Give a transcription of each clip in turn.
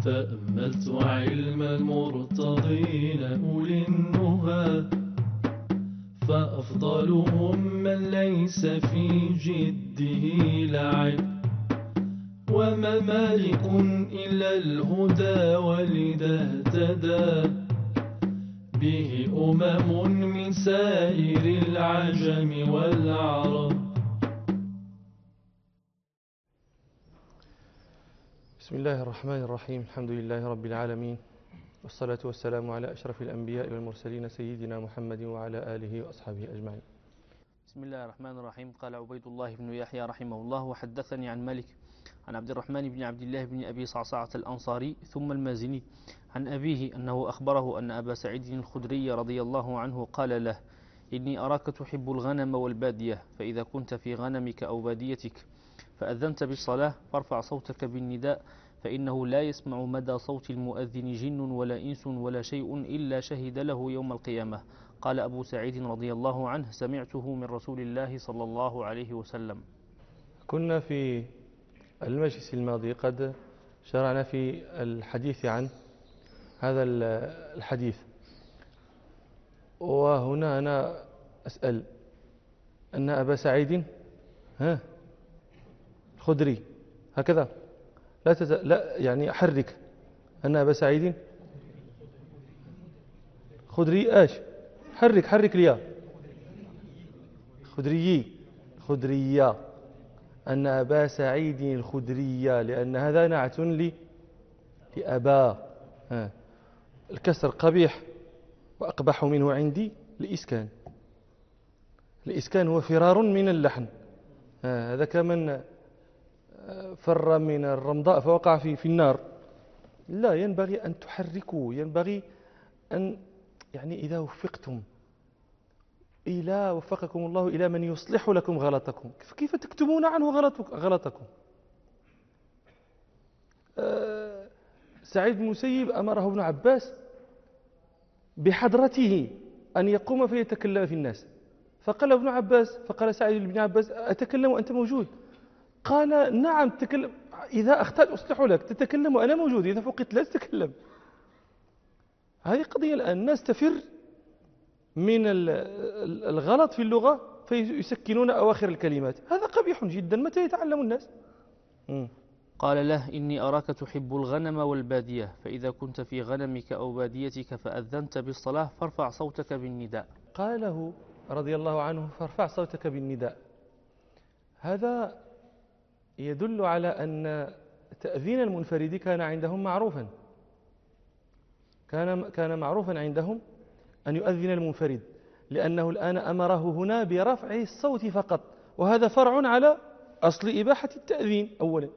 تأملت علم المرتضين أولي النهى، فأفضلهم من ليس في جده لعب، وما مالك إلا الهدى ولذا اهتدى به من سائر العجم والعرب. بسم الله الرحمن الرحيم. الحمد لله رب العالمين، والصلاة والسلام على أشرف الأنبياء والمرسلين سيدنا محمد وعلى آله وأصحابه أجمعين. بسم الله الرحمن الرحيم. قال عبيد الله بن يحيى رحمه الله: وحدثني عن مالك عن عبد الرحمن بن عبد الله بن أبي صعصعة الأنصاري ثم المازني عن أبيه أنه أخبره أن أبا سعيد الخدري رضي الله عنه قال له: إني أراك تحب الغنم والبادية، فإذا كنت في غنمك أو باديتك فأذنت بالصلاة فارفع صوتك بالنداء، فإنه لا يسمع مدى صوت المؤذن جن ولا إنس ولا شيء إلا شهد له يوم القيامة. قال أبو سعيد رضي الله عنه: سمعته من رسول الله صلى الله عليه وسلم. كنا في المجلس الماضي قد شرعنا في الحديث عن هذا الحديث، وهنا أنا أسأل أن أبا سعيد الخدري هكذا لا يعني أحرك أن أبا سعيد خدري حرك ليا خدرية أن أبا سعيد الخدرية، لأن هذا نعت لأبا. الكسر قبيح وأقبح منه عندي الإسكان هو فرار من اللحن. هذا كمن فر من الرمضاء فوقع في النار. لا، ينبغي أن تحركوا، ينبغي أن يعني إذا وفقكم الله إلى من يصلح لكم غلطكم، كيف تكتمون عنه غلطكم؟ سعيد بن المسيب أمره ابن عباس بحضرته أن يقوم فيتكلم في الناس، فقال سعيد بن عباس: أتكلم وأنت موجود؟ قال: نعم تكلم، إذا أخطأت أصلح لك، تتكلم وأنا موجود، إذا فقدت لا تتكلم. هذه قضية الآن، الناس تفر من الغلط في اللغة فيسكنون أواخر الكلمات، هذا قبيح جدا. متى يتعلم الناس؟ قال له: إني أراك تحب الغنم والبادية، فإذا كنت في غنمك أو باديتك فأذنت بالصلاة فارفع صوتك بالنداء. قال له رضي الله عنه: فارفع صوتك بالنداء. هذا يدل على أن تأذين المنفرد كان عندهم معروفا، كان معروفا عندهم أن يؤذن المنفرد، لأنه الآن أمره هنا برفع الصوت فقط، وهذا فرع على أصل إباحة التأذين أولا.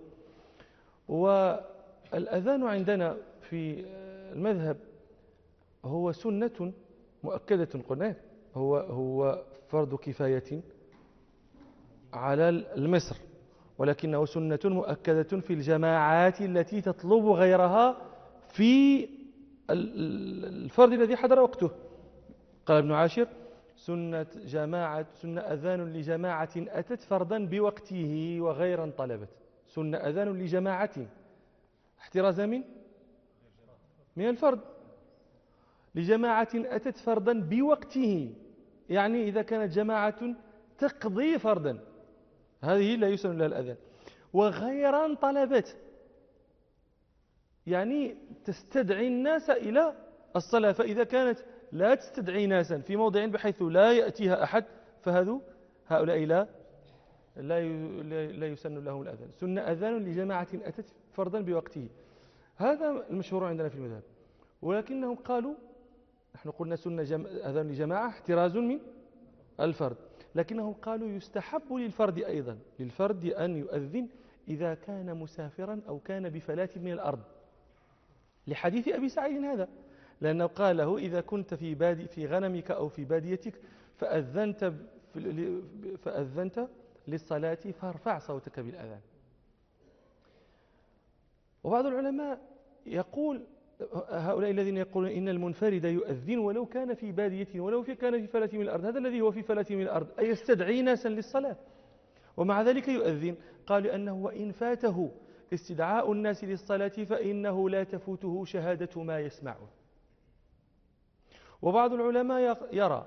والأذان عندنا في المذهب هو سنة مؤكدة، قلنا هو فرض كفاية على المصر، ولكنه سنة مؤكدة في الجماعات التي تطلب غيرها في الفرض الذي حضر وقته. قال ابن عاشر: سنة أذان لجماعة أتت فرضا بوقته وغيرا طلبت. سنة أذان لجماعة احترازا من الفرض، لجماعة أتت فرضا بوقته، يعني إذا كانت جماعة تقضي فرضا هذه لا يسن لها الأذان. وغيرا طلبت يعني تستدعي الناس إلى الصلاة، فإذا كانت لا تستدعي ناسا في موضع بحيث لا يأتيها أحد فهؤلاء لا يسن لهم الأذان. سنة أذان لجماعة أتت فرضا بوقته، هذا المشهور عندنا في المذهب. ولكنهم قالوا، نحن قلنا سنة أذان لجماعة احتراز من الفرد، لكنهم قالوا يستحب للفرد أن يؤذن إذا كان مسافرا أو كان بفلاة من الأرض، لحديث أبي سعيد هذا، لأنه قال له: إذا كنت في غنمك أو في باديتك فأذنت للصلاة فارفع صوتك بالأذان. وبعض العلماء يقول، هؤلاء الذين يقولون إن المنفرد يؤذن ولو كان في بادية ولو كان في فلاة من الأرض، هذا الذي هو في فلاة من الأرض أي يستدعي ناسا للصلاة ومع ذلك يؤذن، قالوا أنه وإن فاته استدعاء الناس للصلاة فإنه لا تفوته شهادة ما يسمعه. وبعض العلماء يرى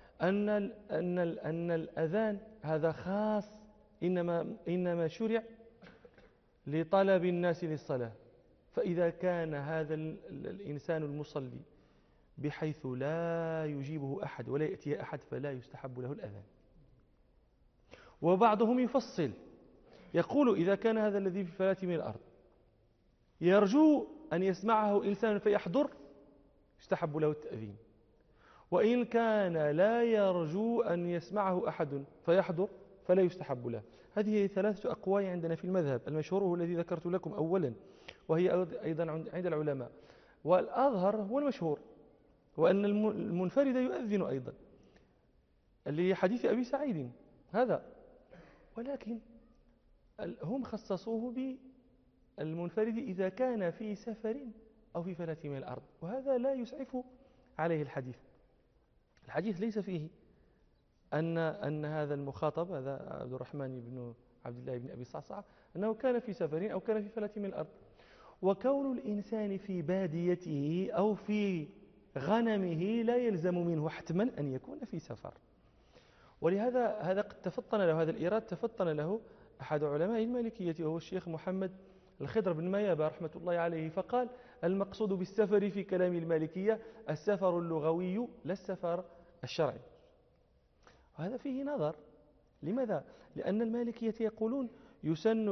أن الأذان هذا خاص، إنما شرع لطلب الناس للصلاة. فإذا كان هذا الإنسان المصلي بحيث لا يجيبه أحد ولا يأتي أحد فلا يستحب له الأذان. وبعضهم يفصل يقول إذا كان هذا الذي في فلاة من الأرض يرجو أن يسمعه إنسان فيحضر يستحب له التأذين، وإن كان لا يرجو أن يسمعه أحد فيحضر فلا يستحب له. هذه 3 أقوال عندنا في المذهب. المشهور هو الذي ذكرت لكم أولا، وهي أيضا عند العلماء، والأظهر هو المشهور، وأن المنفرد يؤذن أيضا لحديث أبي سعيد هذا. ولكن هم خصصوه بالمنفرد إذا كان في سفر أو في فلاة من الأرض، وهذا لا يسعف عليه الحديث. الحديث ليس فيه أن هذا المخاطب، هذا عبد الرحمن بن عبد الله بن أبي صعصع، أنه كان في سفر أو كان في فلاة من الأرض. وكون الإنسان في باديته أو في غنمه لا يلزم منه حتما أن يكون في سفر. ولهذا قد تفطن له هذا الإيراد، تفطن له أحد علماء المالكية وهو الشيخ محمد الخضر بن ميابة رحمة الله عليه، فقال: المقصود بالسفر في كلام المالكية السفر اللغوي لا السفر الشرعي. وهذا فيه نظر. لماذا؟ لأن المالكية يقولون يسن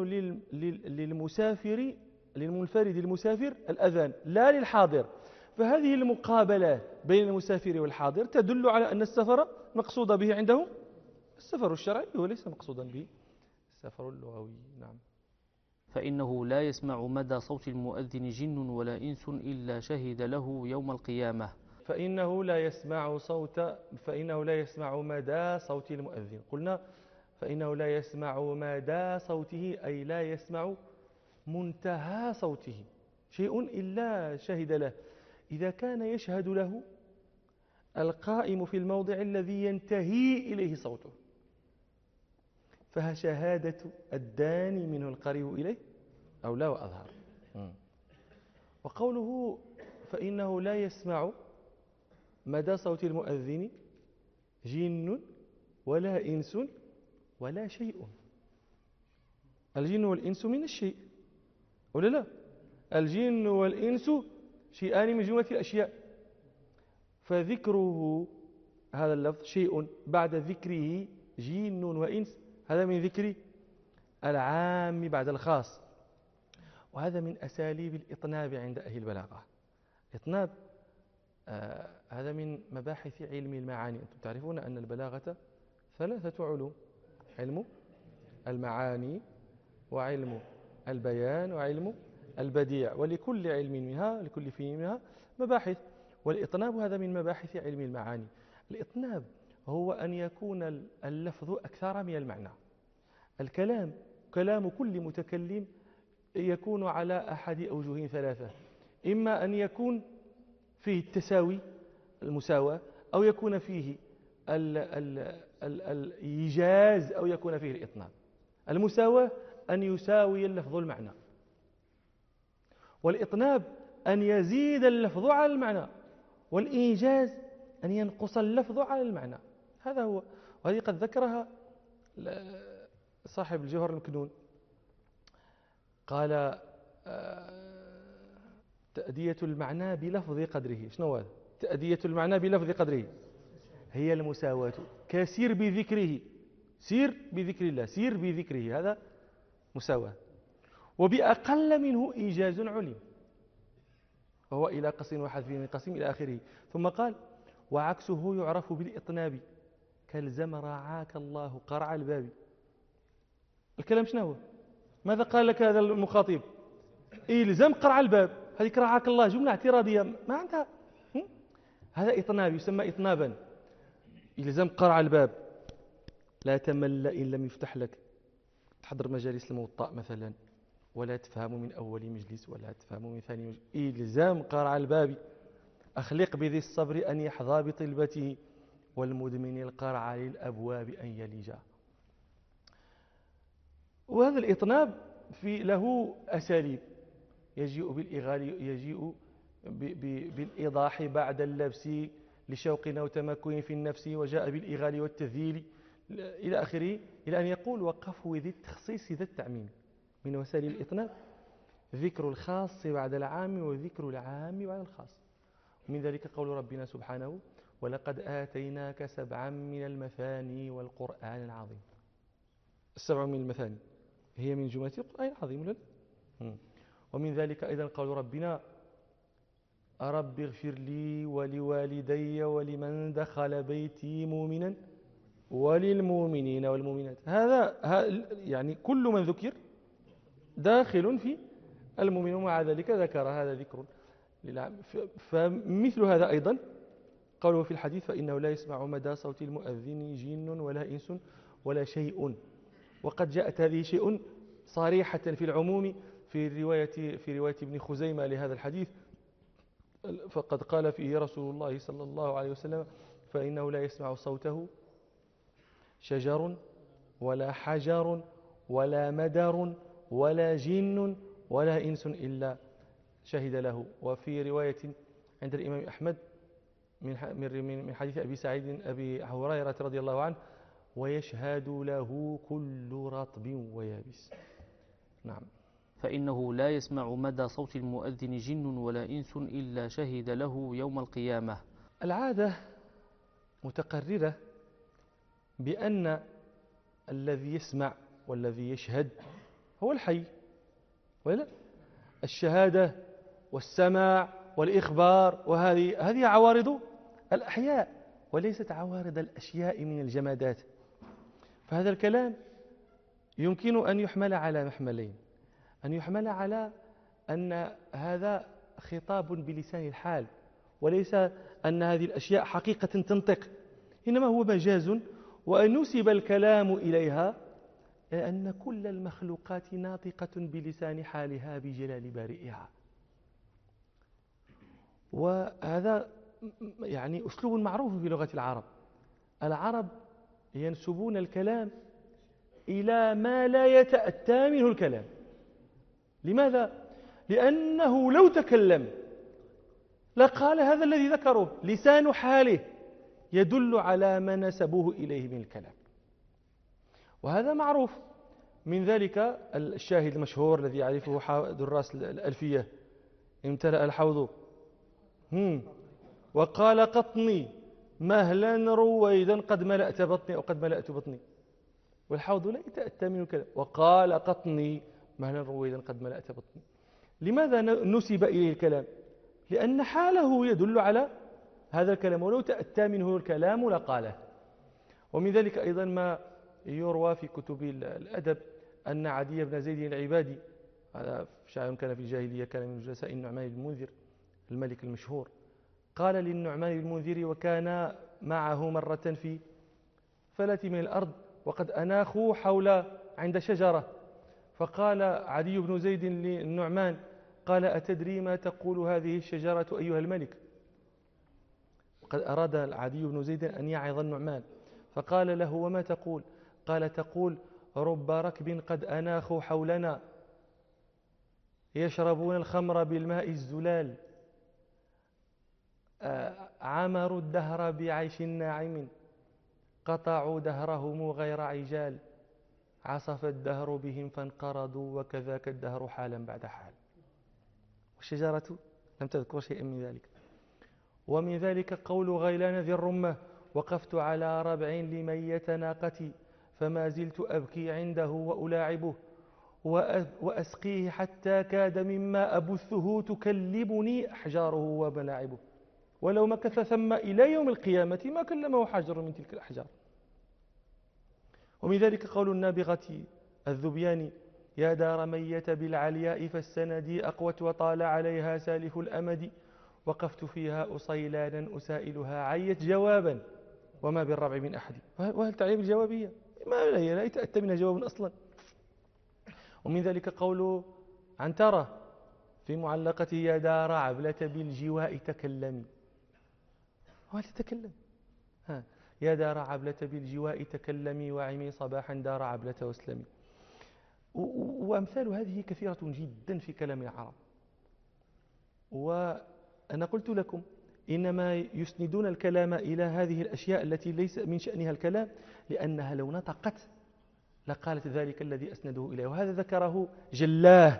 للمنفرد المسافر الأذان لا للحاضر. فهذه المقابلة بين المسافر والحاضر تدل على أن السفر مقصود به عنده السفر الشرعي وليس مقصودا به السفر اللغوي. نعم. فإنه لا يسمع مدى صوت المؤذن جن ولا إنس إلا شهد له يوم القيامة. فإنه لا يسمع مدى صوت المؤذن. قلنا فإنه لا يسمع مدى صوته، أي لا يسمع منتهى صوته شيء إلا شهد له. إذا كان يشهد له القائم في الموضع الذي ينتهي إليه صوته فشهادة الداني منه القريب إليه أولى وأظهر. وقوله فإنه لا يسمع مدى صوت المؤذن جن ولا إنس ولا شيء. الجن والإنس من الشيء ولا لا؟ الجن والإنس شيئان من جملة الأشياء، فذكره هذا اللفظ شيء بعد ذكره جن وإنس هذا من ذكر العام بعد الخاص. وهذا من أساليب الإطناب عند أهل البلاغة. إطناب هذا من مباحث علم المعاني. أنتم تعرفون أن البلاغة 3 علوم: علم المعاني وعلم البيان وعلم البديع، ولكل علم منها لكل فن منها مباحث. والإطناب هذا من مباحث علم المعاني. الإطناب هو أن يكون اللفظ أكثر من المعنى. كلام كل متكلم يكون على أحد أوجه 3: إما أن يكون فيه التساوي المساواة، أو يكون فيه الإيجاز، أو يكون فيه الإطناب. المساواة أن يساوي اللفظ المعنى، والإطناب أن يزيد اللفظ على المعنى، والإيجاز أن ينقص اللفظ على المعنى. هذا هو. وهذه قد ذكرها صاحب الجوهر المكنون، قال تأدية المعنى بلفظ قدره. شنو هذا؟ تأدية المعنى بلفظ قدره هي المساواة. كسير بذكره، سير بذكر الله، سير بذكره، هذا مساواة. وبأقل منه إيجاز علم، وهو إلى قص وحذف من قسم إلى آخره. ثم قال: وعكسه يعرف بالإطناب كالزم رعاك الله قرع الباب. الكلام شنو هو؟ ماذا قال لك هذا المخاطب؟ إلزم قرع الباب. هذه رعاك الله جملة اعتراضية ما عندها. هذا إطناب يسمى إطنابا. إلزم قرع الباب. لا تمل إن لم يفتح لك. تحضر مجالس الموطأ مثلا ولا تفهم من أول مجلس ولا تفهم من ثاني مجلس. إلزام قرع الباب. أخلق بذي الصبر أن يحظى بطلبته والمدمن القرع للأبواب أن يلجا. وهذا الإطناب في له أساليب، يجيء بالإيضاح بعد اللبس لشوق أو تمكن في النفس، وجاء بالإغال والتذييل إلى آخره، إلى أن يقول وقفه ذي التخصيص ذا التعميم. من وسائل الإطناب ذكر الخاص بعد العام وذكر العام بعد الخاص. ومن ذلك قول ربنا سبحانه ولقد آتيناك 7 من المثاني والقرآن العظيم. 7 من المثاني هي من جملة القرآن العظيم. ومن ذلك أيضا قول ربنا رب اغفر لي ولوالدي ولمن دخل بيتي مؤمنا وللمؤمنين والمؤمنات. هذا يعني كل من ذكر داخل في المؤمن، ومع ذلك ذكر هذا ذكر للعام. فمثل هذا أيضا قوله في الحديث فإنه لا يسمع مدى صوت المؤذن جن ولا إنس ولا شيء. وقد جاءت هذه شيء صريحة في العموم في رواية ابن خزيمة لهذا الحديث، فقد قال فيه رسول الله صلى الله عليه وسلم فإنه لا يسمع صوته شجر ولا حجر ولا مدر ولا جن ولا إنس إلا شهد له. وفي رواية عند الإمام أحمد من حديث أبي سعيد أبي هريرة رضي الله عنه ويشهد له كل رطب ويابس. نعم. فإنه لا يسمع مدى صوت المؤذن جن ولا إنس إلا شهد له يوم القيامة. العادة متقررة بأن الذي يسمع والذي يشهد هو الحي، ولا الشهادة والسماع والإخبار، وهذه عوارض الأحياء وليست عوارض الأشياء من الجمادات. فهذا الكلام يمكن أن يحمل على محملين: أن يحمل على أن هذا خطاب بلسان الحال، وليس أن هذه الأشياء حقيقة تنطق، إنما هو مجاز، وأن نسب الكلام إليها أن كل المخلوقات ناطقة بلسان حالها بجلال بارئها. وهذا يعني أسلوب معروف في لغة العرب. العرب ينسبون الكلام إلى ما لا يتأتى منه الكلام. لماذا؟ لأنه لو تكلم لقال هذا الذي ذكره، لسان حاله يدل على ما نسبوه إليه من الكلام، وهذا معروف. من ذلك الشاهد المشهور الذي يعرفه دراس الألفية: امتلأ الحوض وقال قطني مهلا رويدا قد ملأت بطني أو قد ملأت بطني. والحوض لا يتأتى منه الكلام، وقال قطني مهلا رويدا قد ملأت بطني. لماذا نسب إليه الكلام؟ لأن حاله يدل على هذا الكلام، ولو تأتى منه الكلام لقاله. ومن ذلك أيضا ما يروى في كتب الأدب أن عدي بن زيد العبادي، هذا شاعر كان في الجاهلية، كان من جلساء النعمان بن المنذر الملك المشهور، قال للنعمان بن المنذر وكان معه مرة في فلة من الأرض وقد أناخوا حول عند شجرة، فقال عدي بن زيد للنعمان قال أتدري ما تقول هذه الشجرة أيها الملك؟ قد أراد عدي بن زيد أن يعظ النعمان، فقال له وما تقول؟ قال تقول رب ركب قد أناخوا حولنا يشربون الخمر بالماء الزلال، عمروا الدهر بعيش ناعم، قطعوا دهرهم غير عجال، عصف الدهر بهم فانقرضوا، وكذاك الدهر حالا بعد حال. والشجرة لم تذكر شيئا من ذلك. ومن ذلك قول غيلان ذي الرمة وقفت على ربع لمية ناقتي فما زلت أبكي عنده وألاعبه وأسقيه حتى كاد مما أبثه تكلبني أحجاره وملاعبه، ولو مكث ثم إلى يوم القيامة ما كلمه حجر من تلك الأحجار. ومن ذلك قول النابغة الذبيان يا دار مية بالعلياء فالسندي أقوت وطال عليها سالف الأمد، وقفت فيها أصيلانا أسائلها عيت جوابا وما بالربع من أحد. وهل تعلم الجوابية؟ ما لا يتأتى منها جواب أصلا. ومن ذلك قول عنترة في معلقته يا دار عبلة بالجواء تكلمي. وهل تتكلم؟ يا دار عبلة بالجواء تكلمي وعمي صباحا دار عبلة واسلمي. وأمثال هذه كثيرة جدا في كلام العرب. وأنا قلت لكم إنما يسندون الكلام إلى هذه الأشياء التي ليس من شأنها الكلام، لأنها لو نطقت لقالت ذلك الذي أسنده إليه. وهذا ذكره جلاه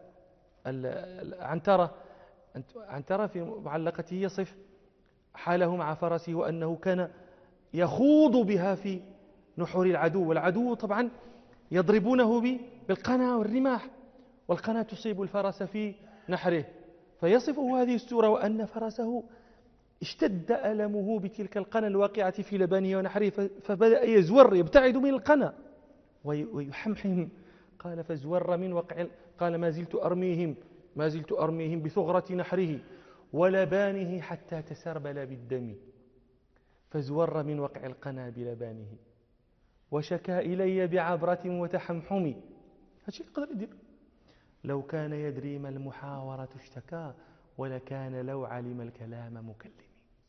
عنترة في معلقته يصف حاله مع فرسه، وأنه كان يخوض بها في نحور العدو، والعدو طبعا يضربونه بالقنا والرماح، والقنا تصيب الفرس في نحره، فيصفه هذه السورة وأن فرسه اشتد ألمه بتلك القنا الواقعة في لبانه ونحره، فبدأ يزور يبتعد من القنا ويحمحم. قال فزور من وقع، قال ما زلت أرميهم بثغرة نحره ولبانه حتى تسربل بالدم، فزور من وقع القنا بلبانه وشكى إلي بعبرة وتحمحم. هادشي يقدر يدير. لو كان يدري ما المحاورة اشتكى، ولكان لو علم الكلام مكلم.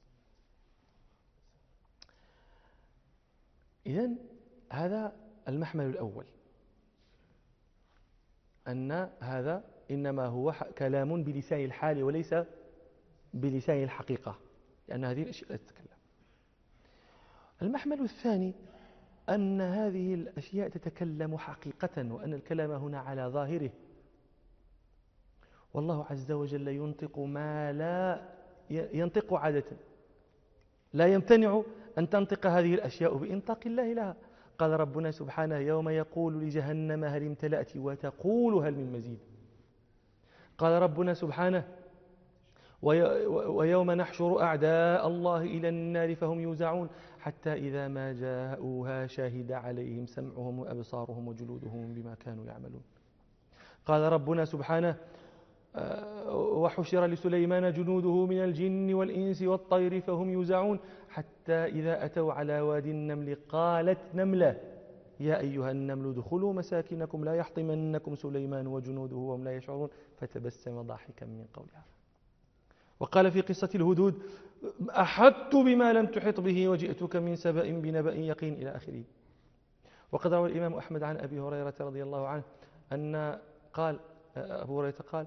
إذن هذا المحمل الأول، أن هذا إنما هو كلام بلسان الحال وليس بلسان الحقيقة، لأن هذه الأشياء لا تتكلم. المحمل الثاني أن هذه الأشياء تتكلم حقيقة، وأن الكلام هنا على ظاهره، والله عز وجل ينطق ما لا ينطق عادة، لا يمتنع أن تنطق هذه الأشياء بإنطاق الله لها. قال ربنا سبحانه يوم يقول لجهنم هل امتلأت وتقول هل من مزيد. قال ربنا سبحانه ويوم نحشر أعداء الله إلى النار فهم يوزعون حتى إذا ما جاءوها شهد عليهم سمعهم وأبصارهم وجلودهم بما كانوا يعملون. قال ربنا سبحانه وحشر لسليمان جنوده من الجن والإنس والطير فهم يوزعون حتى إذا أتوا على وادي النمل قالت نملة يا أيها النمل ادخلوا مساكنكم لا يحطمنكم سليمان وجنوده وهم لا يشعرون فتبسم ضاحكا من قولها. وقال في قصة الهدود أحطت بما لم تحط به وجئتك من سبأ بنبأ يقين إلى آخره. وقد روى الإمام أحمد عن أبي هريرة رضي الله عنه أن قال أبو هريرة قال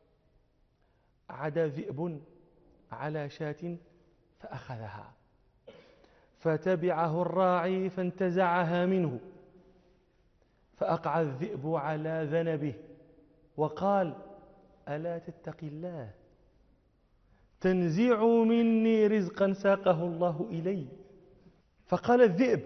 عدا ذئب على شاة فأخذها فتبعه الراعي فانتزعها منه فأقع الذئب على ذنبه وقال ألا تتقي الله تنزع مني رزقا ساقه الله إلي. فقال الذئب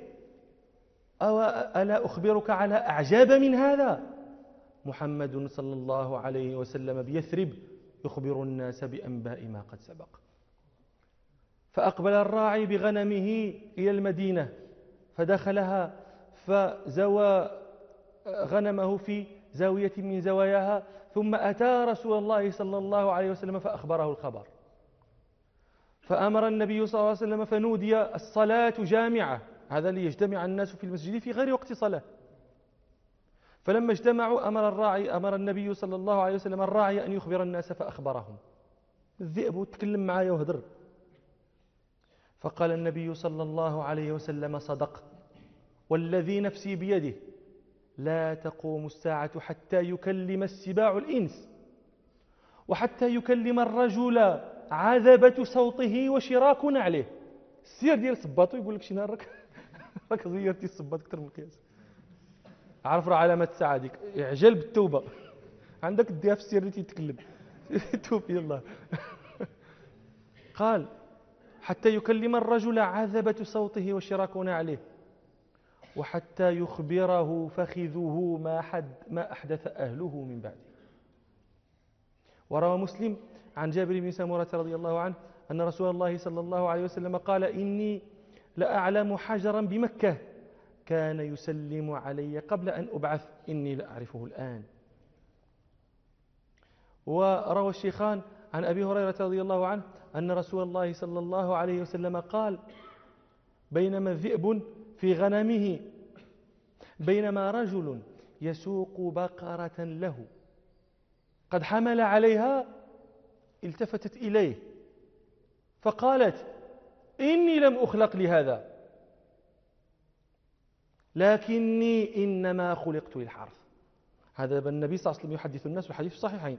ألا أخبرك على أعجاب من هذا؟ محمد صلى الله عليه وسلم بيثرب يخبر الناس بأنباء ما قد سبق. فأقبل الراعي بغنمه إلى المدينة فدخلها فزوى غنمه في زاوية من زواياها ثم أتى رسول الله صلى الله عليه وسلم فأخبره الخبر. فأمر النبي صلى الله عليه وسلم فنودي الصلاة جامعة، هذا ليجتمع الناس في المسجد في غير وقت صلاة. فلما اجتمعوا أمر النبي صلى الله عليه وسلم الراعي أن يخبر الناس فأخبرهم. الذئب تكلم معايا وهدر. فقال النبي صلى الله عليه وسلم صدق والذي نفسي بيده لا تقوم الساعة حتى يكلم السباع الإنس وحتى يكلم الرجل عذبة صوته وشراك نعله. السير ديال صباطو يقول لك شي نهار راك زيرتي الصباط أكثر من القياس. عرف راه علامات الساعة ديك اعجل بالتوبة، عندك ديها في السير اللي تتكلم توب يلا. قال حتى يكلم الرجل عذبة صوته وشراك نعله وحتى يخبره فخذه ما أحدث أهله من بعده. وروى مسلم عن جابر بن سمرة رضي الله عنه أن رسول الله صلى الله عليه وسلم قال إني لأعلم حجرا بمكة كان يسلم علي قبل أن أبعث إني لأعرفه الآن. وروى الشيخان عن أبي هريرة رضي الله عنه أن رسول الله صلى الله عليه وسلم قال بينما الذئب في غنمه بينما رجل يسوق بقرة له قد حمل عليها التفتت إليه فقالت إني لم أخلق لهذا لكني إنما خلقت للحرث هذا النبي صلى الله عليه وسلم يحدث الناس والحديث في الصحيحين.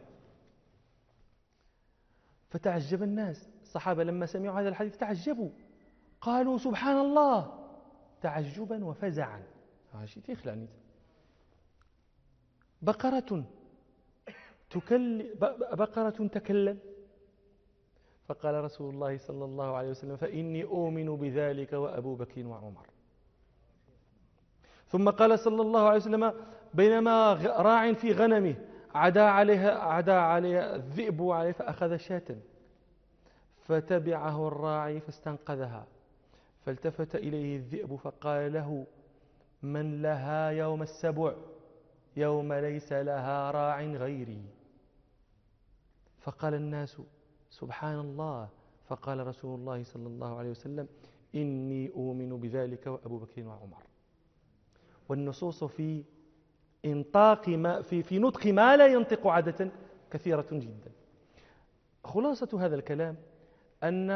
فتعجب الناس، الصحابة لما سمعوا هذا الحديث تعجبوا، قالوا سبحان الله تعجبا وفزعا. بقرة تكلم. فقال رسول الله صلى الله عليه وسلم فإني أؤمن بذلك وأبو بكر وعمر. ثم قال صلى الله عليه وسلم بينما راع في غنمه عدا عليها الذئب عليه فأخذ شاة فتبعه الراعي فاستنقذها، فالتفت إليه الذئب فقال له من لها يوم السبع يوم ليس لها راع غيري. فقال الناس سبحان الله. فقال رسول الله صلى الله عليه وسلم إني أؤمن بذلك وأبو بكر وعمر. والنصوص في نطق ما لا ينطق عادة كثيرة جدا. خلاصة هذا الكلام أن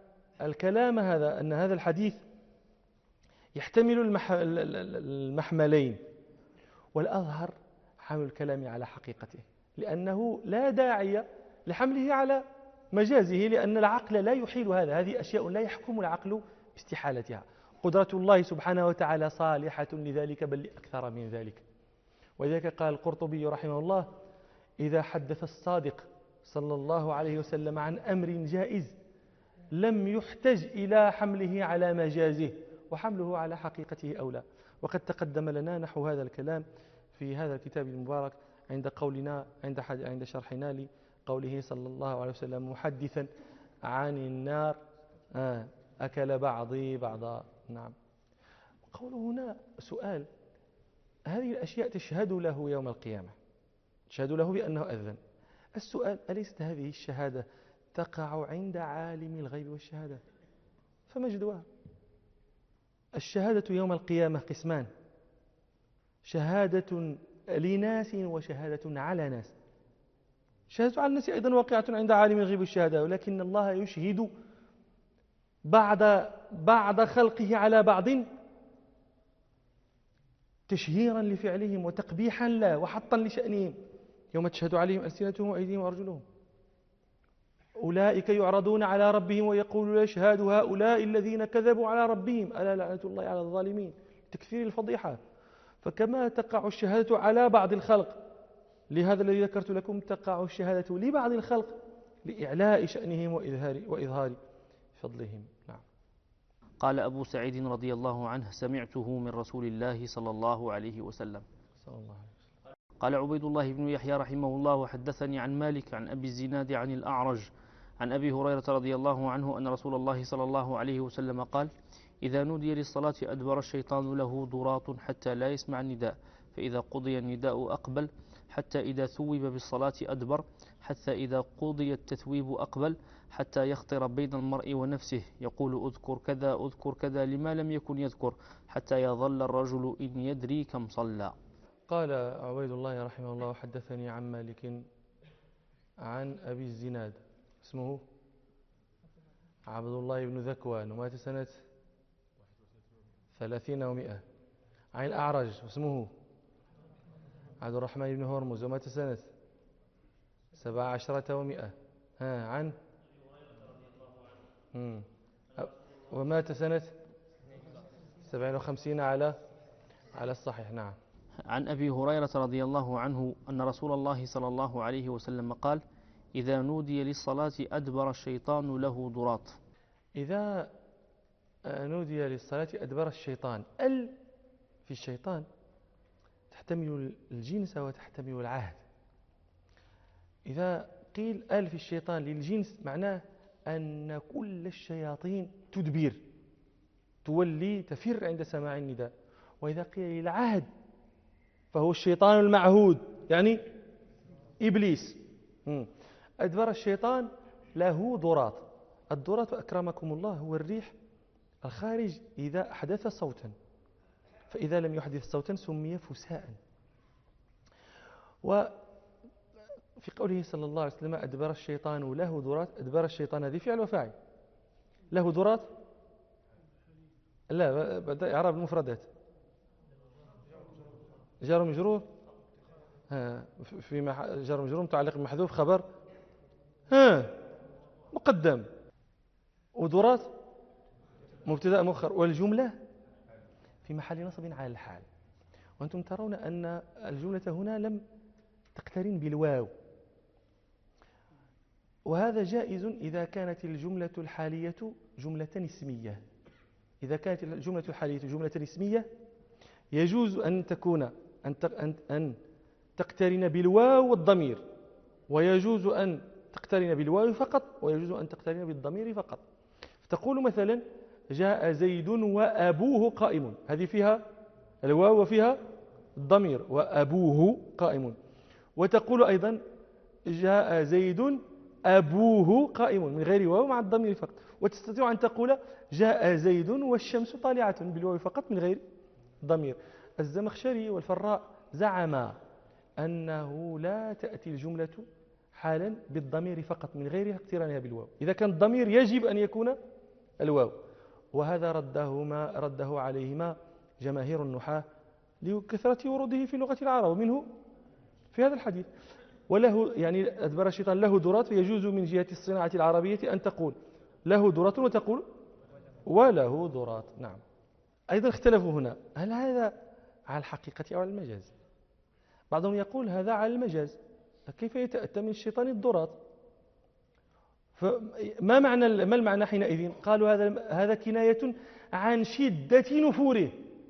هذا الحديث يحتمل المحملين، والأظهر حمل الكلام على حقيقته، لأنه لا داعي لحمله على مجازه، لأن العقل لا يحيل هذه أشياء لا يحكم العقل باستحالتها. قدرة الله سبحانه وتعالى صالحة لذلك بل لأكثر من ذلك. وذلك قال القرطبي رحمه الله إذا حدث الصادق صلى الله عليه وسلم عن أمر جائز لم يحتج إلى حمله على مجازه، وحمله على حقيقته أولى. وقد تقدم لنا نحو هذا الكلام في هذا الكتاب المبارك عند شرحنا لقوله صلى الله عليه وسلم محدثا عن النار أكل بعضي بعضا. نعم. قوله هنا سؤال، هذه الأشياء تشهد له يوم القيامة، تشهد له بأنه أذن. السؤال أليست هذه الشهادة تقع عند عالم الغيب والشهادة؟ فمجدها الشهادة يوم القيامة قسمان: شهادة لناس وشهادة على ناس. الشهادة على الناس أيضا واقعة عند عالم الغيب والشهادة، ولكن الله يشهد بعض خلقه على بعض تشهيرا لفعلهم وتقبيحا له وحطا لشأنهم. يوم تشهد عليهم ألسنتهم وأيديهم وأرجلهم. أولئك يعرضون على ربهم ويقول يشهد هؤلاء الذين كذبوا على ربهم ألا لعنة الله على الظالمين، تكثير الفضيحة. فكما تقع الشهادة على بعض الخلق لهذا الذي ذكرت لكم، تقع الشهادة لبعض الخلق لإعلاء شأنهم وإظهار فضلهم. نعم. قال أبو سعيد رضي الله عنه سمعته من رسول الله صلى الله عليه وسلم. قال عبيد الله بن يحيى رحمه الله وحدثني عن مالك عن أبي الزناد عن الأعرج عن أبي هريرة رضي الله عنه أن رسول الله صلى الله عليه وسلم قال إذا نودي للصلاة أدبر الشيطان له ضراط حتى لا يسمع النداء، فإذا قضي النداء أقبل، حتى إذا ثوب بالصلاة أدبر، حتى إذا قضي التثويب أقبل، حتى يخطر بين المرء ونفسه يقول أذكر كذا أذكر كذا لما لم يكن يذكر، حتى يظل الرجل إن يدري كم صلى. قال عبيد الله رحمه الله حدثني عن مالك عن أبي الزناد اسمه عبد الله بن ذكوان ومات سنة 30 و100. عن الأعرج اسمه عبد الرحمن بن هرمز ومات سنة 17 و100. عن ومات سنة 57 على الصحيح. نعم. عن أبي هريرة رضي الله عنه أن رسول الله صلى الله عليه وسلم قال إذا نودي للصلاة أدبر الشيطان له ضراط. إذا نودي للصلاة أدبر الشيطان. في الشيطان تحتمل الجنس وتحتمل العهد. إذا قيل في الشيطان للجنس معناه أن كل الشياطين تدبر تولي تفر عند سماع النداء. وإذا قيل للعهد فهو الشيطان المعهود يعني إبليس. أدبر الشيطان له ضراط. الضراط أكرمكم الله هو الريح الخارج إذا أحدث صوتا، فإذا لم يحدث صوتا سمي فساء. وفي قوله صلى الله عليه وسلم أدبر الشيطان له ضراط، أدبر الشيطان هذه فعل وفاعل. له ضراط لا بعد إعراب المفردات جار مجرور في جر مجرور متعلق بمحذوف خبر مقدم، ودرات مبتدا مؤخر، والجملة في محل نصب على الحال. وأنتم ترون أن الجملة هنا لم تقترن بالواو، وهذا جائز إذا كانت الجملة الحالية جملة اسمية. إذا كانت الجملة الحالية جملة اسمية يجوز أن تكون أن تقترن بالواو والضمير، ويجوز أن تقترن بالواو فقط، ويجوز أن تقترن بالضمير فقط. فتقول مثلا جاء زيد وأبوه قائم، هذه فيها الواو وفيها الضمير، وأبوه قائم. وتقول أيضا جاء زيد أبوه قائم من غير واو مع الضمير فقط. وتستطيع أن تقول جاء زيد والشمس طالعة بالواو فقط من غير ضمير. الزمخشري والفراء زعم أنه لا تأتي الجملة حالا بالضمير فقط من غير اقترانها بالواو، إذا كان الضمير يجب أن يكون الواو. وهذا رده عليهما جماهير النحاة لكثرة وروده في لغة العرب، ومنه في هذا الحديث. وله يعني أدبر الشيطان له درات، فيجوز من جهة الصناعة العربية أن تقول له درات وتقول وله درات. نعم. أيضا اختلفوا هنا، هل هذا على الحقيقة أو على المجاز؟ بعضهم يقول هذا على المجاز، كيف يتأتى من الشيطان الدرات؟ فما ما المعنى حينئذ؟ قالوا هذا كناية عن شدة نفوره،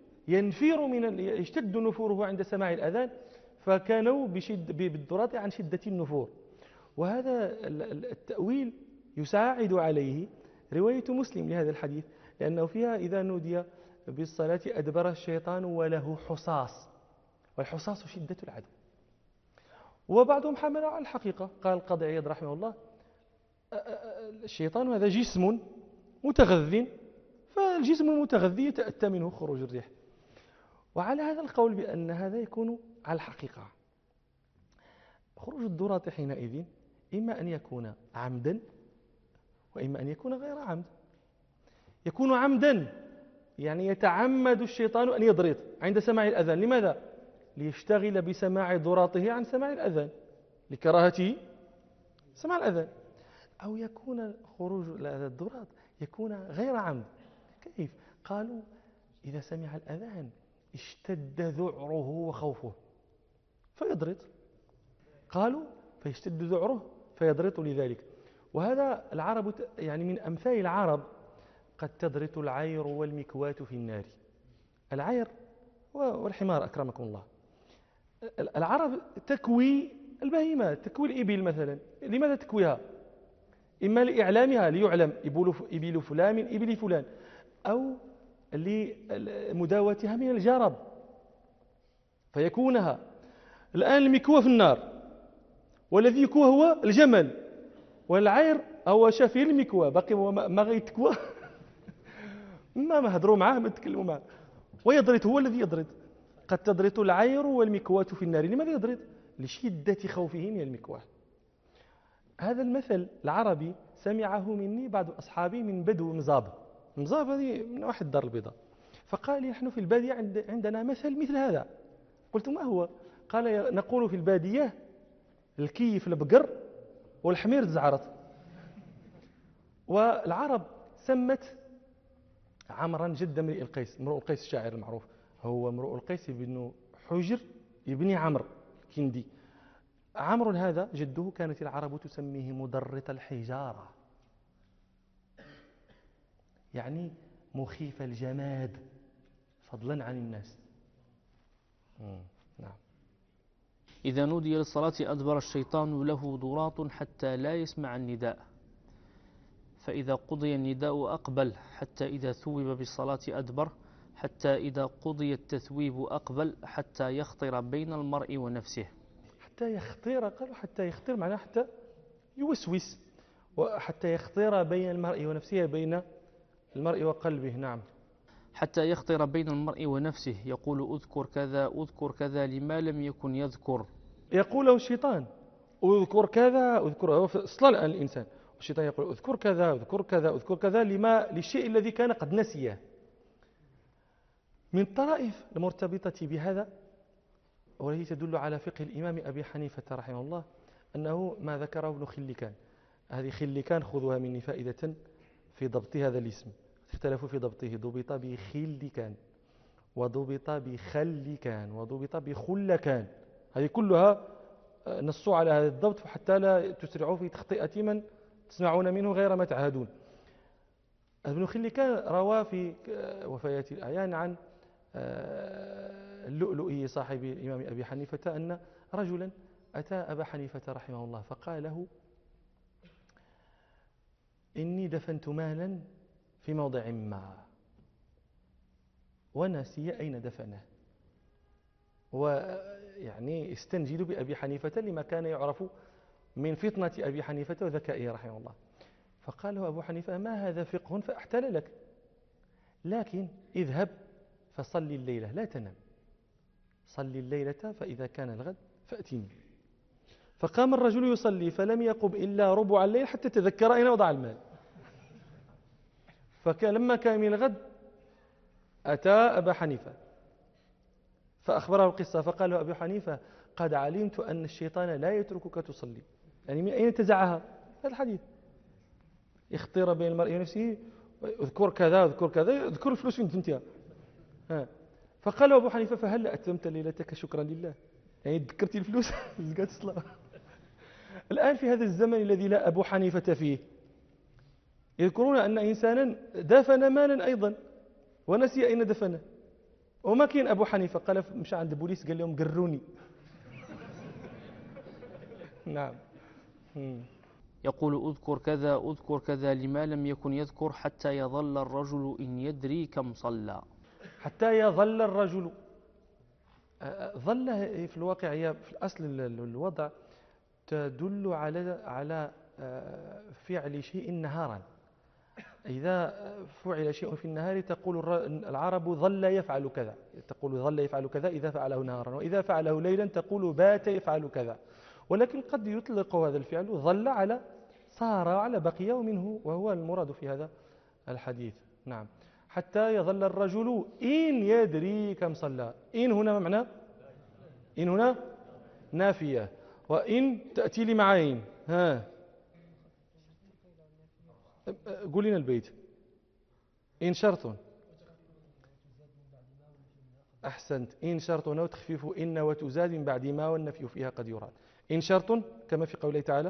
يشتد نفوره عند سماع الأذان، فكانوا بالدرات عن شدة النفور. وهذا التأويل يساعد عليه رواية مسلم لهذا الحديث، لأنه فيها إذا نودي بالصلاة أدبر الشيطان وله حصاص، والحصاص شدة العدو. وبعضهم حمل على الحقيقة، قال القاضي عياض رحمه الله الشيطان هذا جسم متغذٍ، فالجسم المتغذي يتأتى منه خروج الريح. وعلى هذا القول بأن هذا يكون على الحقيقة، خروج الدرات حينئذ إما أن يكون عمدا وإما أن يكون غير عمد. يكون عمدا يعني يتعمد الشيطان أن يضرط عند سماع الأذان. لماذا؟ ليشتغل بسماع دراطه عن سماع الأذان، لكراهته سماع الأذان. أو يكون خروج الدرات يكون غير عمد. كيف؟ قالوا إذا سمع الأذان اشتد ذعره وخوفه فيضرط، قالوا فيشتد ذعره فيضرط لذلك. وهذا العرب يعني من أمثال العرب، قد تضرط العير والمكواة في النار. العير والحمار أكرمكم الله. العرب تكوي البهيمات، تكوي الإبل مثلا. لماذا تكويها؟ إما لإعلامها، ليعلم إبل فلان من إبل فلان، أو لمداوتها من الجرب فيكونها. الآن المكوى في النار، والذي يكوى هو الجمل، والعير هو شافير المكوى، باقي ما غيتكوى ما هضروا معاه، ما تكلموا معاه، ويضرط، هو الذي يضرط. قد تضرط العير والمكواة في النار. لماذا يضرط؟ لشدة خوفه من المكواه. هذا المثل العربي سمعه مني بعض أصحابي من بدو مزاب هذه من واحد دار البيضاء، فقال لي نحن في البادية عندنا مثل هذا. قلت ما هو؟ قال نقول في البادية الكيف البقر والحمير الزعرط. والعرب سمت عمرا جد امرئ القيس، امرؤ القيس الشاعر المعروف، هو امرؤ القيس بن حجر ابن عمرو كندي. عمرو هذا جده كانت العرب تسميه مدرط الحجارة، يعني مخيف الجماد فضلا عن الناس. نعم. إذا نودي للصلاة أدبر الشيطان له ضراط حتى لا يسمع النداء، فإذا قضي النداء أقبل، حتى إذا ثوب بالصلاة أدبر، حتى إذا قضي التثويب أقبل، حتى يخطر بين المرء ونفسه. حتى يخطر، قالوا حتى يخطر معناه حتى يوسوس، وحتى يخطر بين المرء ونفسه، بين المرء وقلبه. نعم. حتى يخطر بين المرء ونفسه، يقول أذكر كذا أذكر كذا لما لم يكن يذكر. يقول له الشيطان أذكر كذا أذكر، هو في أصل الآن الإنسان، الشيطان يقول أذكر كذا أذكر كذا أذكر كذا للشيء الذي كان قد نسيه. من الطرائف المرتبطة بهذا وهي تدل على فقه الإمام أبي حنيفة رحمه الله، أنه ما ذكره ابن خلكان. هذه خلكان خذوها مني فائدة في ضبط هذا الاسم، اختلفوا في ضبطه، ضبط بخلكان وضبط بخلكان وضبط بخلكان، هذه كلها نصوا على هذا الضبط حتى لا تسرعوا في تخطئة من تسمعون منه غير ما تعهدون. ابن خلكان روى في وفيات الأعيان عن اللؤلؤي صاحب الإمام أبي حنيفة أن رجلا أتى أبا حنيفة رحمه الله فقال له: إني دفنت مالا في موضع ما ونسي أين دفنه، ويعني استنجد بأبي حنيفة لما كان يعرف من فطنة أبي حنيفة وذكائه رحمه الله. فقال له أبو حنيفة: ما هذا فقه فأحتل لك، لكن اذهب فصلي الليلة لا تنام، صلي الليلة فإذا كان الغد فأتني. فقام الرجل يصلي فلم يقم إلا ربع الليل حتى تذكر أين وضع المال. فلما كان من الغد أتى أبا حنيفة فأخبره القصة، فقال له أبو حنيفة: قد علمت أن الشيطان لا يتركك تصلي. يعني من أين تزعها هذا الحديث؟ اختير بين المرء ونفسه، اذكر كذا اذكر كذا، اذكر الفلوس فين تنتهي. فقال له أبو حنيفة: فهل أتممت ليلتك شكرا لله؟ يعني ذكرتي الفلوس لقيت الصلاة. الآن في هذا الزمن الذي لا أبو حنيفة فيه يذكرون أن إنسانا دفن مالا أيضا ونسي أين دفنه، وما كان أبو حنيفة، قال مشى عند البوليس قال لهم قروني. نعم. يقول: أذكر كذا أذكر كذا لما لم يكن يذكر حتى يظل الرجل إن يدري كم صلى. حتى يظل الرجل، ظل في الواقع هي في الأصل الوضع تدل على فعل شيء نهارا. إذا فعل شيء في النهار تقول العرب ظل يفعل كذا، تقول ظل يفعل كذا إذا فعله نهارا، وإذا فعله ليلا تقول بات يفعل كذا. ولكن قد يطلق هذا الفعل ظل على صار على بقي ومنه، وهو المراد في هذا الحديث. نعم. حتى يظل الرجل إن يدري كم صلى. إن هنا معنى، إن هنا نافية، وإن تأتي لي معين. قول لنا البيت. إن شرط، أحسنت، إن شرط وتخفيف إن وتزاد من بعد ما والنفي فيها قد يراد. إن شرط كما في قوله تعالى: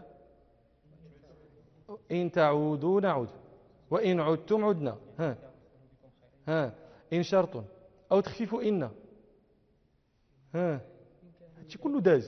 إن تعودوا نعود وإن عدتم عدنا. إن شرط أو تخفيف إن. هادشي كله داز.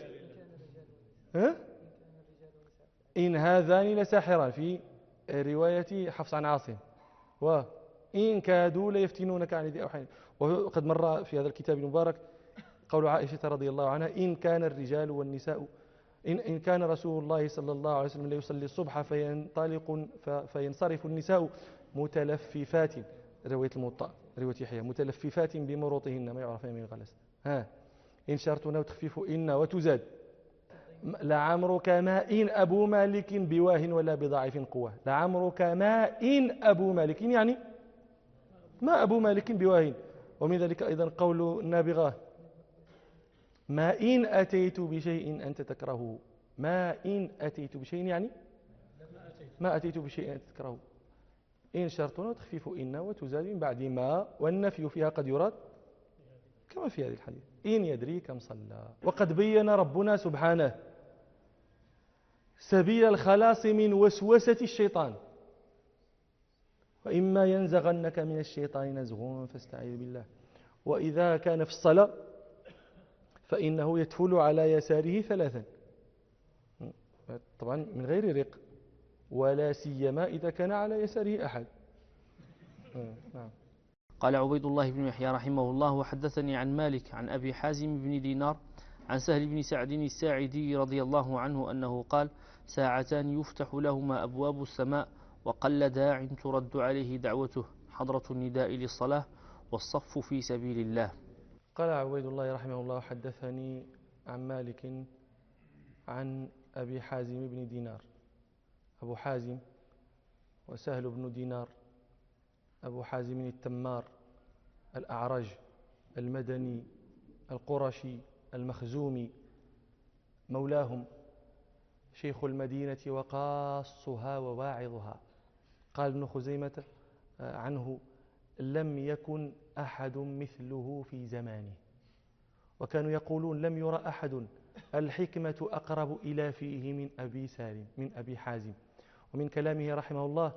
إن هذان لساحران في رواية حفص عن عاصم، وإن كادوا ليفتنونك عن ذي أوحين. وقد مر في هذا الكتاب المبارك قول عائشة رضي الله عنها: إن كان الرجال والنساء إن كان رسول الله صلى الله عليه وسلم ليصلي الصبح فينصرف النساء متلففات، رواية الموطأ رواية يحيى، متلففات بمروطهن ما يعرف من غلس. إن شرطنا وتخفيف إن وتزاد. لعمرك ما إن أبو مالك بواه ولا بضعيف قوة. لعمرك ما إن أبو مالك يعني ما أبو مالك بواه. ومن ذلك أيضا قول النابغة: ما إن أتيت بشيء أنت تكرهه. ما إن أتيت بشيء يعني ما أتيت بشيء أنت تكرهه. إن شرطنا وتخفيف إن وتزاد من بعد ما والنفي فيها قد يراد كما في هذه الحديث: إن يدري كم صلى. وقد بين ربنا سبحانه سبيل الخلاص من وسوسة الشيطان: وإما ينزغنك من الشيطان نزغ فاستعذ بالله. وإذا كان في الصلاة فإنه يتفل على يساره ثلاثا، طبعا من غير رق، ولا سيما إذا كان على يساره أحد. نعم. قال عبيد الله بن يحيى رحمه الله: وحدثني عن مالك عن أبي حازم بن دينار عن سهل بن سعد الساعدي رضي الله عنه أنه قال: ساعتان يفتح لهما أبواب السماء وقل داع ترد عليه دعوته: حضرة النداء للصلاة والصف في سبيل الله. قال عبيد الله رحمه الله: حدثني عن مالك عن أبي حازم بن دينار. أبو حازم وسهل بن دينار، أبو حازم التمار الأعرج المدني القرشي المخزومي مولاهم شيخ المدينة وقاصها وواعظها، قال ابن خزيمة عنه: لم يكن أحد مثله في زمانه. وكانوا يقولون: لم يرى أحد الحكمة أقرب إلى فيه من أبي سالم من أبي حازم. ومن كلامه رحمه الله: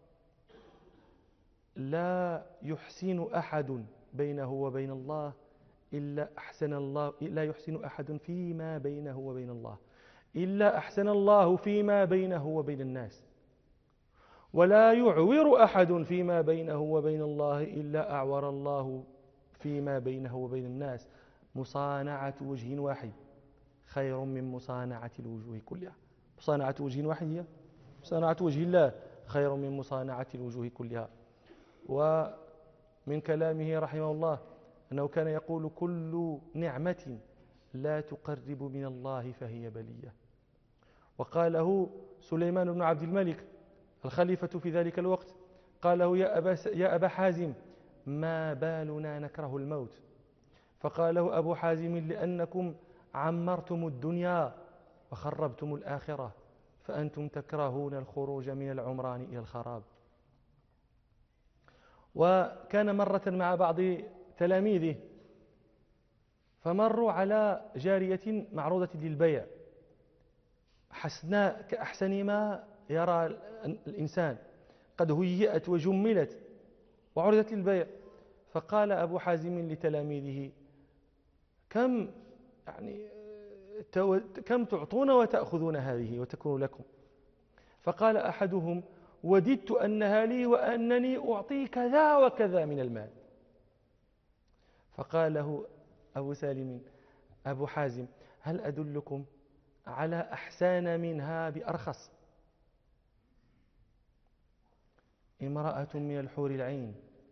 لا يحسن أحد بينه وبين الله إلا أحسن الله، لا يحسن أحد فيما بينه وبين الله إلا أحسن الله فيما بينه وبين الناس، ولا يعور أحد فيما بينه وبين الله إلا أعور الله فيما بينه وبين الناس. مصانعة وجه واحد خير من مصانعة الوجوه كلها. مصانعة وجه واحد هي مصانعة وجه الله خير من مصانعة الوجوه كلها. ومن كلامه رحمه الله أنه كان يقول: كل نعمة لا تقرب من الله فهي بلية. وقاله سليمان بن عبد الملك الخليفة في ذلك الوقت، قاله: يا أبا حازم، ما بالنا نكره الموت؟ فقاله أبو حازم: لأنكم عمرتم الدنيا وخربتم الآخرة، فأنتم تكرهون الخروج من العمران إلى الخراب. وكان مرة مع بعض تلاميذه فمروا على جارية معروضة للبيع حسناء كأحسن ما يرى الإنسان، قد هيئت وجملت وعرضت للبيع. فقال أبو حازم لتلاميذه: كم تعطون وتأخذون هذه وتكون لكم؟ فقال أحدهم: وددت أنها لي وأنني أعطي كذا وكذا من المال. فقال له أبو حازم: هل أدلكم على أحسن منها بأرخص؟ امرأة من الحور العين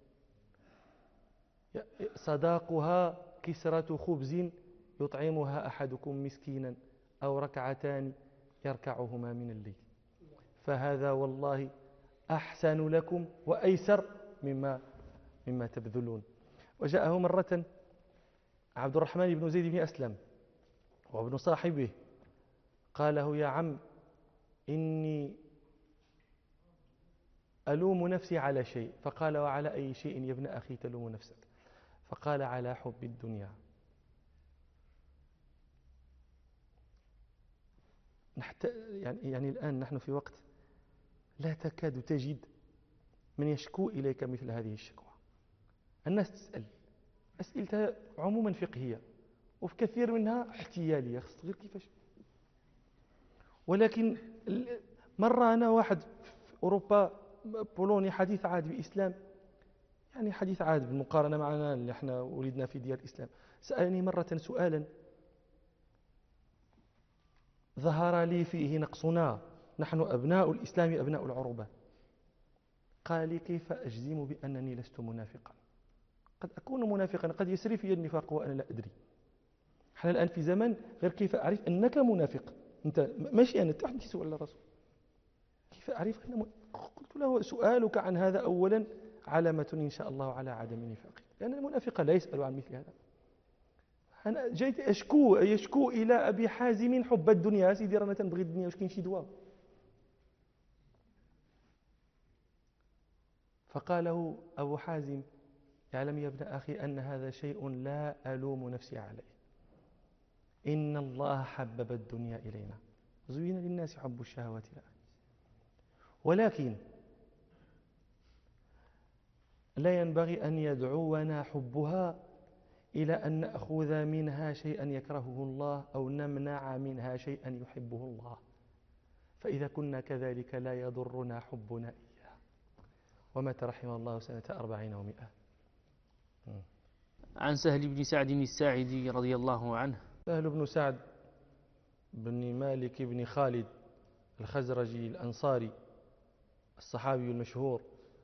صداقها كسرة خبز يطعمها أحدكم مسكينا، أو ركعتان يركعهما من الليل، فهذا والله أحسن لكم وأيسر مما تبذلون. وجاءه مرة عبد الرحمن بن زيد بن أسلم وابن صاحبه، قال له: يا عم، إني ألوم نفسي على شيء. فقال: وعلى أي شيء يا ابن أخي تلوم نفسك؟ فقال: على حب الدنيا. يعني الآن نحن في وقت لا تكاد تجد من يشكو إليك مثل هذه الشكوى. الناس تسأل أسئلتها عموما فقهية، وفي كثير منها احتيالية، غير كيفاش. ولكن مرة أنا واحد في أوروبا بولوني حديث عهد بإسلام، يعني حديث عهد بالمقارنة معنا اللي احنا ولدنا في ديار الإسلام، سألني مرة سؤالا ظهر لي فيه نقصنا، نحن أبناء الإسلام أبناء العروبة. قال لي: كيف أجزم بأنني لست منافقا؟ قد أكون منافقا، قد يسري في النفاق وأنا لا أدري. احنا الآن في زمن غير كيف أعرف أنك منافق. أنت ماشي أنا تحدث سؤال الرسول، كيف أعرف أن قلت له: سؤالك عن هذا أولا علامة إن شاء الله على عدم نفاقي، لأن المنافق لا يسأل عن مثل هذا. أنا جيت يشكو إلى أبي حازم حب الدنيا. سيدي رانا تنبغي الدنيا، واش كاين شي دواء؟ فقال له أبو حازم: اعلم يا ابن أخي أن هذا شيء لا ألوم نفسي عليه. إن الله حبب الدنيا إلينا، زين للناس حب الشهوات لها، ولكن لا ينبغي أن يدعونا حبها إلى أن نأخذ منها شيئا يكرهه الله أو نمنع منها شيئا يحبه الله، فإذا كنا كذلك لا يضرنا حبنا إياه. ومات رحمه الله سنة 40 و100. عن سهل بن سعد الساعدي رضي الله عنه. سهل بن سعد بن مالك بن خالد الخزرجي الأنصاري الصحابي المشهور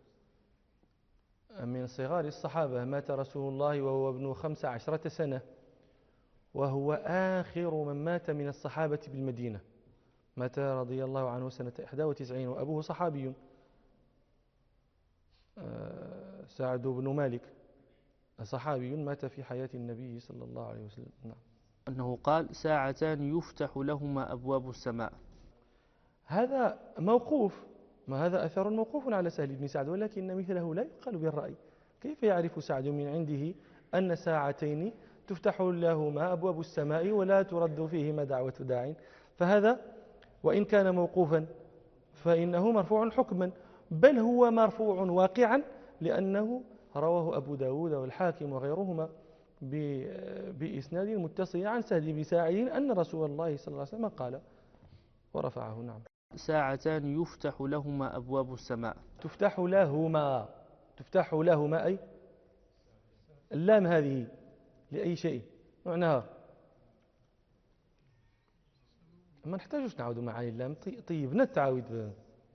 من صغار الصحابة، مات رسول الله وهو ابن 15 سنة، وهو آخر من مات من الصحابة بالمدينة. مات رضي الله عنه سنة 91، وأبوه صحابي سعد بن مالك صحابي مات في حياة النبي صلى الله عليه وسلم. نعم. أنه قال ساعتان يفتح لهما أبواب السماء. هذا موقوف، ما هذا أثر موقوف على سهل بن سعد، ولكن مثله لا يقال بالرأي. كيف يعرف سعد من عنده أن ساعتين تفتح لهما أبواب السماء ولا ترد فيهما دعوة داع؟ فهذا وإن كان موقوفا فإنه مرفوع حكما، بل هو مرفوع واقعا، لأنه رواه أبو داود والحاكم وغيرهما بإسناد متصل عن سهل بن سعد أن رسول الله صلى الله عليه وسلم قال ورفعه. نعم. ساعتان يفتح لهما أبواب السماء. تفتح لهما أي اللام هذه لأي شيء معناها ما نحتاجوش نعود معاني اللام. طيب نتعاود.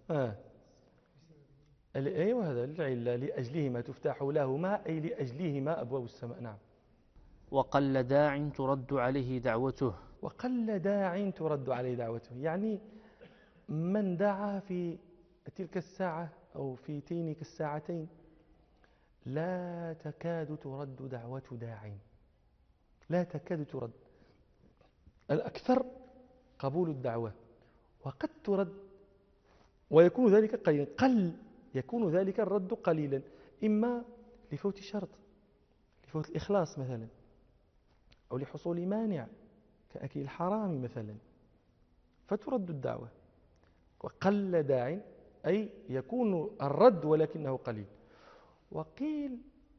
أيوة هذا العلة لأجلهما تفتح لهما أي لأجلهما أبواب السماء. نعم. وقل داع ترد عليه دعوته. وقل داع ترد عليه دعوته، يعني من دعا في تلك الساعة أو في تلك الساعتين لا تكاد ترد دعوة داع، لا تكاد ترد. الأكثر قبول الدعوة، وقد ترد ويكون ذلك قليلا، يكون ذلك الرد قليلا، إما لفوت شرط، لفوت الإخلاص مثلا، أو لحصول مانع كأكل الحرام مثلا، فترد الدعوة. وقل داع أي يكون الرد ولكنه قليل. وقيل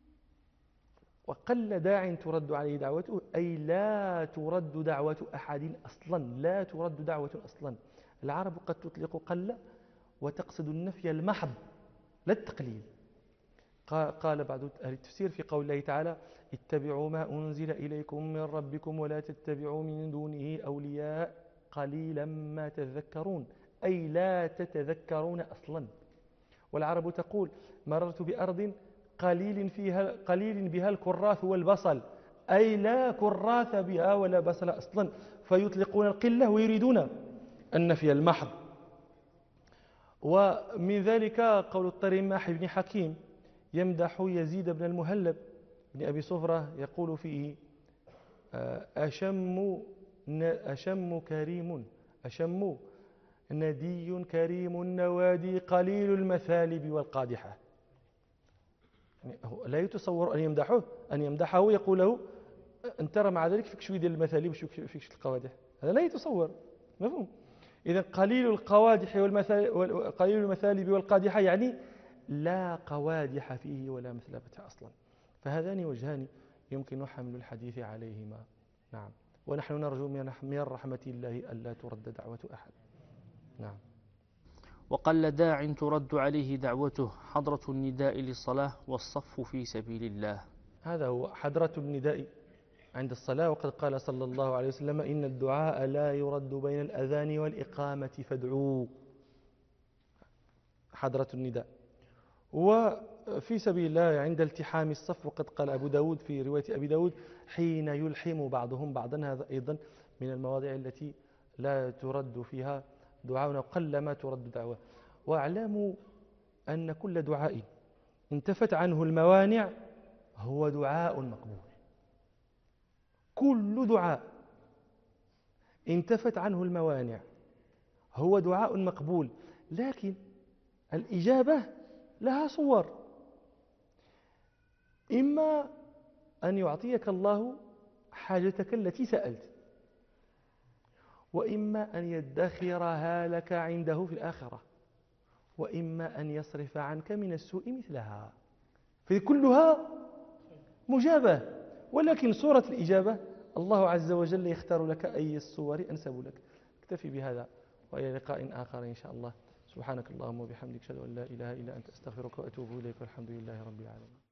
وقل داع ترد عليه دعوته أي لا ترد دعوة أحد أصلا، لا ترد دعوة أصلا. العرب قد تطلق قل وتقصد النفي المحض لا التقليل. قال بعض أهل التفسير في قول الله تعالى اتبعوا ما أنزل إليكم من ربكم ولا تتبعوا من دونه أولياء قليلا ما تذكرون، أي لا تتذكرون أصلا. والعرب تقول مررت بأرض قليل بها الكراث والبصل، أي لا كراث بها ولا بصل أصلا، فيطلقون القلة ويريدون النفي المحض. ومن ذلك قول الطريماح بن حكيم يمدح يزيد بن المهلب بن أبي صفرة يقول فيه أشم ندي كريم النوادي قليل المثالب والقادحة. يعني لا يتصور أن يمدحه يقول له أنت ترى مع ذلك فيك شوية ديال المثالب وفيك القوادح، هذا لا يتصور. مفهوم؟ إذا قليل القوادح قليل المثالب والقادحة يعني لا قوادح فيه ولا مثلبة أصلا. فهذان وجهان يمكن حمل الحديث عليهما. نعم. ونحن نرجو من رحمة الله ألا ترد دعوة أحد. نعم. وقل داع ترد عليه دعوته حضرة النداء للصلاة والصف في سبيل الله. هذا هو حضرة النداء عند الصلاة، وقد قال صلى الله عليه وسلم إن الدعاء لا يرد بين الأذان والإقامة فادعوا. حضرة النداء وفي سبيل الله عند التحام الصف، وقد قال أبو داود في رواية أبي داود حين يلحم بعضهم بعضا. هذا أيضا من المواضع التي لا ترد فيها دعاء، قل ما ترد دعوة. واعلموا أن كل دعاء انتفت عنه الموانع هو دعاء مقبول. كل دعاء انتفت عنه الموانع هو دعاء مقبول، لكن الإجابة لها صور. إما أن يعطيك الله حاجتك التي سألت، وإما أن يدخرها لك عنده في الآخرة، وإما أن يصرف عنك من السوء مثلها، فكلها مجابة. ولكن صورة الإجابة الله عز وجل يختار لك أي الصور أنسب لك. اكتفي بهذا، وإلى لقاء آخر إن شاء الله. سبحانك اللهم وبحمدك أشهد أن لا إله إلا أنت أستغفرك وأتوب إليك، والحمد لله رب العالمين.